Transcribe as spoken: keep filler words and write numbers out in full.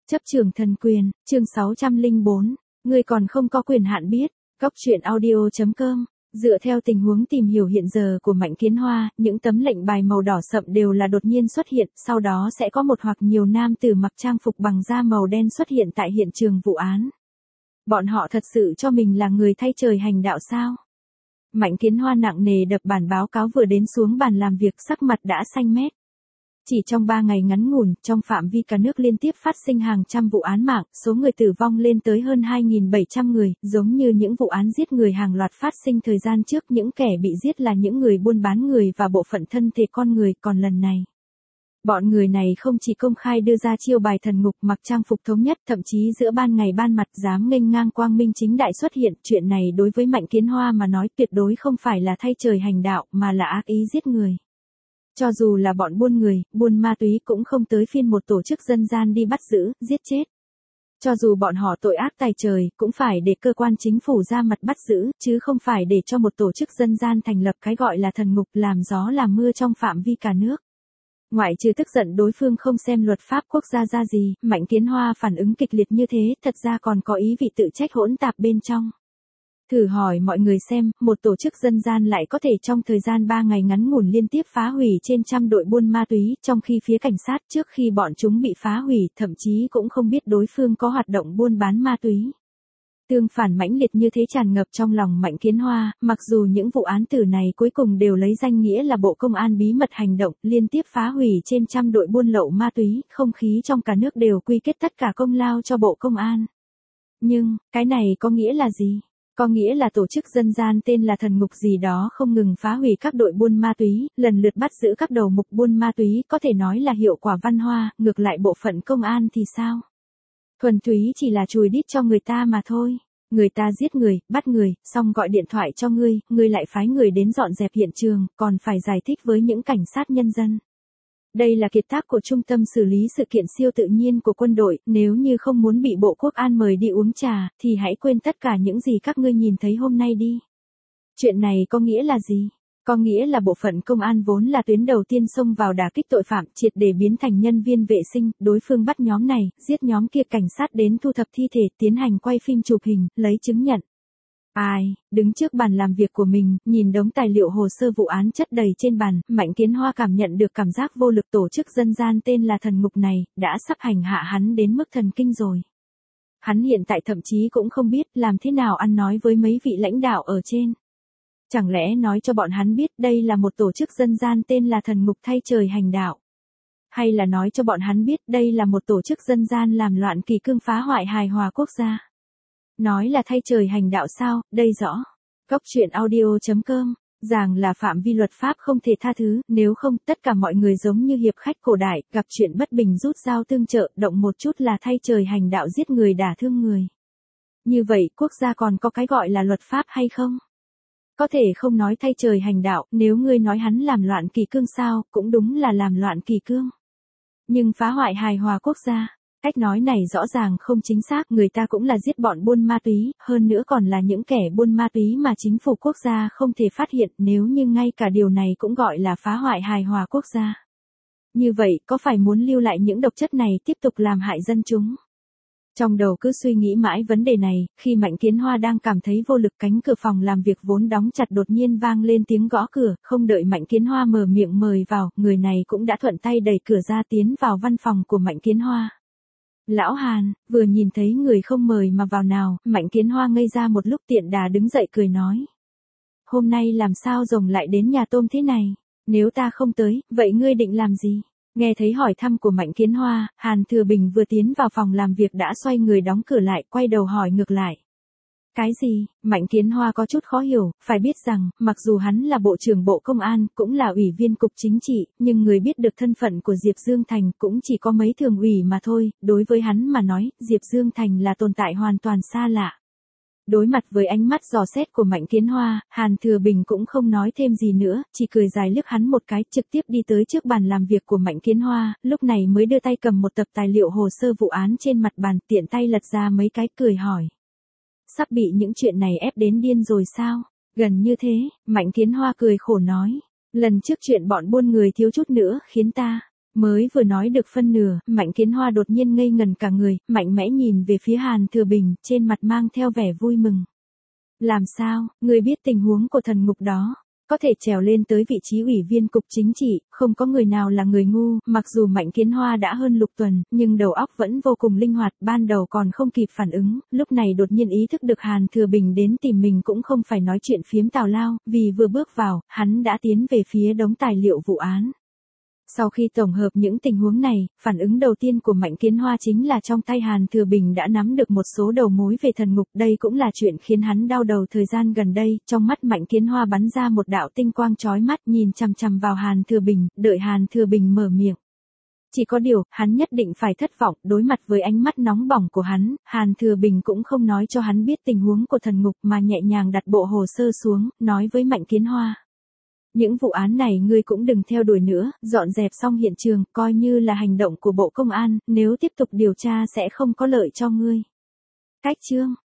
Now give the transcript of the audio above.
Chấp trường thần quyền, chương sáu trăm lẻ bốn, ngươi còn không có quyền hạn biết. Cóc truyện audio chấm com. Dựa theo tình huống tìm hiểu hiện giờ của Mạnh Kiến Hoa, những tấm lệnh bài màu đỏ sậm đều là đột nhiên xuất hiện, sau đó sẽ có một hoặc nhiều nam tử mặc trang phục bằng da màu đen xuất hiện tại hiện trường vụ án. Bọn họ thật sự cho mình là người thay trời hành đạo sao? Mạnh Kiến Hoa nặng nề đập bản báo cáo vừa đến xuống bàn làm việc, sắc mặt đã xanh mét. Chỉ trong ba ngày ngắn ngủn, trong phạm vi cả nước liên tiếp phát sinh hàng trăm vụ án mạng, số người tử vong lên tới hơn hai nghìn bảy trăm người, giống như những vụ án giết người hàng loạt phát sinh thời gian trước, những kẻ bị giết là những người buôn bán người và bộ phận thân thể con người, còn lần này. Bọn người này không chỉ công khai đưa ra chiêu bài thần ngục mặc trang phục thống nhất, thậm chí giữa ban ngày ban mặt dám nghênh ngang quang minh chính đại xuất hiện, chuyện này đối với Mạnh Kiến Hoa mà nói tuyệt đối không phải là thay trời hành đạo, mà là ác ý giết người. Cho dù là bọn buôn người, buôn ma túy cũng không tới phiên một tổ chức dân gian đi bắt giữ, giết chết. Cho dù bọn họ tội ác tày trời, cũng phải để cơ quan chính phủ ra mặt bắt giữ, chứ không phải để cho một tổ chức dân gian thành lập cái gọi là thần ngục làm gió làm mưa trong phạm vi cả nước. Ngoại trừ tức giận đối phương không xem luật pháp quốc gia ra gì, Mạnh Kiến Hoa phản ứng kịch liệt như thế, thật ra còn có ý vị tự trách hỗn tạp bên trong. Thử hỏi mọi người xem, một tổ chức dân gian lại có thể trong thời gian ba ngày ngắn ngủn liên tiếp phá hủy trên trăm đội buôn ma túy, trong khi phía cảnh sát trước khi bọn chúng bị phá hủy, thậm chí cũng không biết đối phương có hoạt động buôn bán ma túy. Tương phản mãnh liệt như thế tràn ngập trong lòng Mạnh Kiến Hoa, mặc dù những vụ án tử này cuối cùng đều lấy danh nghĩa là Bộ Công an bí mật hành động, liên tiếp phá hủy trên trăm đội buôn lậu ma túy, không khí trong cả nước đều quy kết tất cả công lao cho Bộ Công an. Nhưng, cái này có nghĩa là gì? Có nghĩa là tổ chức dân gian tên là thần ngục gì đó không ngừng phá hủy các đội buôn ma túy, lần lượt bắt giữ các đầu mục buôn ma túy, có thể nói là hiệu quả văn hoa, ngược lại bộ phận công an thì sao? Thuần túy chỉ là chùi đít cho người ta mà thôi. Người ta giết người, bắt người, xong gọi điện thoại cho ngươi, ngươi lại phái người đến dọn dẹp hiện trường, còn phải giải thích với những cảnh sát nhân dân. Đây là kiệt tác của Trung tâm xử lý sự kiện siêu tự nhiên của quân đội, nếu như không muốn bị Bộ Quốc an mời đi uống trà, thì hãy quên tất cả những gì các ngươi nhìn thấy hôm nay đi. Chuyện này có nghĩa là gì? Có nghĩa là bộ phận công an vốn là tuyến đầu tiên xông vào đả kích tội phạm, triệt để biến thành nhân viên vệ sinh, đối phương bắt nhóm này, giết nhóm kia, cảnh sát đến thu thập thi thể, tiến hành quay phim chụp hình, lấy chứng nhận. Ai, đứng trước bàn làm việc của mình, nhìn đống tài liệu hồ sơ vụ án chất đầy trên bàn, Mạnh Kiến Hoa cảm nhận được cảm giác vô lực. Tổ chức dân gian tên là thần ngục này, đã sắp hành hạ hắn đến mức thần kinh rồi. Hắn hiện tại thậm chí cũng không biết làm thế nào ăn nói với mấy vị lãnh đạo ở trên. Chẳng lẽ nói cho bọn hắn biết đây là một tổ chức dân gian tên là thần ngục thay trời hành đạo? Hay là nói cho bọn hắn biết đây là một tổ chức dân gian làm loạn kỳ cương phá hoại hài hòa quốc gia? Nói là thay trời hành đạo sao, đây rõ. Cóc truyện audio chấm com, rằng là phạm vi luật pháp không thể tha thứ, nếu không tất cả mọi người giống như hiệp khách cổ đại, gặp chuyện bất bình rút dao tương trợ, động một chút là thay trời hành đạo giết người đả thương người. Như vậy quốc gia còn có cái gọi là luật pháp hay không? Có thể không nói thay trời hành đạo, nếu ngươi nói hắn làm loạn kỳ cương sao, cũng đúng là làm loạn kỳ cương. Nhưng phá hoại hài hòa quốc gia, cách nói này rõ ràng không chính xác, người ta cũng là giết bọn buôn ma túy, hơn nữa còn là những kẻ buôn ma túy mà chính phủ quốc gia không thể phát hiện, nếu như ngay cả điều này cũng gọi là phá hoại hài hòa quốc gia. Như vậy, có phải muốn lưu lại những độc chất này tiếp tục làm hại dân chúng? Trong đầu cứ suy nghĩ mãi vấn đề này, khi Mạnh Kiến Hoa đang cảm thấy vô lực, cánh cửa phòng làm việc vốn đóng chặt đột nhiên vang lên tiếng gõ cửa, không đợi Mạnh Kiến Hoa mở miệng mời vào, người này cũng đã thuận tay đẩy cửa ra tiến vào văn phòng của Mạnh Kiến Hoa. Lão Hàn, vừa nhìn thấy người không mời mà vào nào, Mạnh Kiến Hoa ngây ra một lúc, tiện đà đứng dậy cười nói. Hôm nay làm sao rồng lại đến nhà tôm thế này? Nếu ta không tới, vậy ngươi định làm gì? Nghe thấy hỏi thăm của Mạnh Kiến Hoa, Hàn Thừa Bình vừa tiến vào phòng làm việc đã xoay người đóng cửa lại, quay đầu hỏi ngược lại. Cái gì? Mạnh Kiến Hoa có chút khó hiểu, phải biết rằng, mặc dù hắn là Bộ trưởng Bộ Công an, cũng là ủy viên Cục Chính trị, nhưng người biết được thân phận của Diệp Dương Thành cũng chỉ có mấy thường ủy mà thôi, đối với hắn mà nói, Diệp Dương Thành là tồn tại hoàn toàn xa lạ. Đối mặt với ánh mắt dò xét của Mạnh Kiến Hoa, Hàn Thừa Bình cũng không nói thêm gì nữa, chỉ cười dài liếc hắn một cái, trực tiếp đi tới trước bàn làm việc của Mạnh Kiến Hoa, lúc này mới đưa tay cầm một tập tài liệu hồ sơ vụ án trên mặt bàn, tiện tay lật ra mấy cái, cười hỏi. Sắp bị những chuyện này ép đến điên rồi sao? Gần như thế, Mạnh Kiến Hoa cười khổ nói. Lần trước chuyện bọn buôn người thiếu chút nữa khiến ta Mới vừa nói được phân nửa, Mạnh Kiến Hoa đột nhiên ngây ngần cả người, mạnh mẽ nhìn về phía Hàn Thừa Bình, trên mặt mang theo vẻ vui mừng. Làm sao, ngươi biết tình huống của thần ngục đó? Có thể trèo lên tới vị trí ủy viên cục chính trị, không có người nào là người ngu, mặc dù Mạnh Kiến Hoa đã hơn Lục Tuần, nhưng đầu óc vẫn vô cùng linh hoạt, ban đầu còn không kịp phản ứng, lúc này đột nhiên ý thức được Hàn Thừa Bình đến tìm mình cũng không phải nói chuyện phiếm tào lao, vì vừa bước vào, hắn đã tiến về phía đống tài liệu vụ án. Sau khi tổng hợp những tình huống này, phản ứng đầu tiên của Mạnh Kiến Hoa chính là trong tay Hàn Thừa Bình đã nắm được một số đầu mối về thần ngục, đây cũng là chuyện khiến hắn đau đầu thời gian gần đây, trong mắt Mạnh Kiến Hoa bắn ra một đạo tinh quang chói mắt nhìn chằm chằm vào Hàn Thừa Bình, đợi Hàn Thừa Bình mở miệng. Chỉ có điều, hắn nhất định phải thất vọng, đối mặt với ánh mắt nóng bỏng của hắn, Hàn Thừa Bình cũng không nói cho hắn biết tình huống của thần ngục mà nhẹ nhàng đặt bộ hồ sơ xuống, nói với Mạnh Kiến Hoa. Những vụ án này ngươi cũng đừng theo đuổi nữa, dọn dẹp xong hiện trường, coi như là hành động của Bộ Công an, nếu tiếp tục điều tra sẽ không có lợi cho ngươi. Cách chương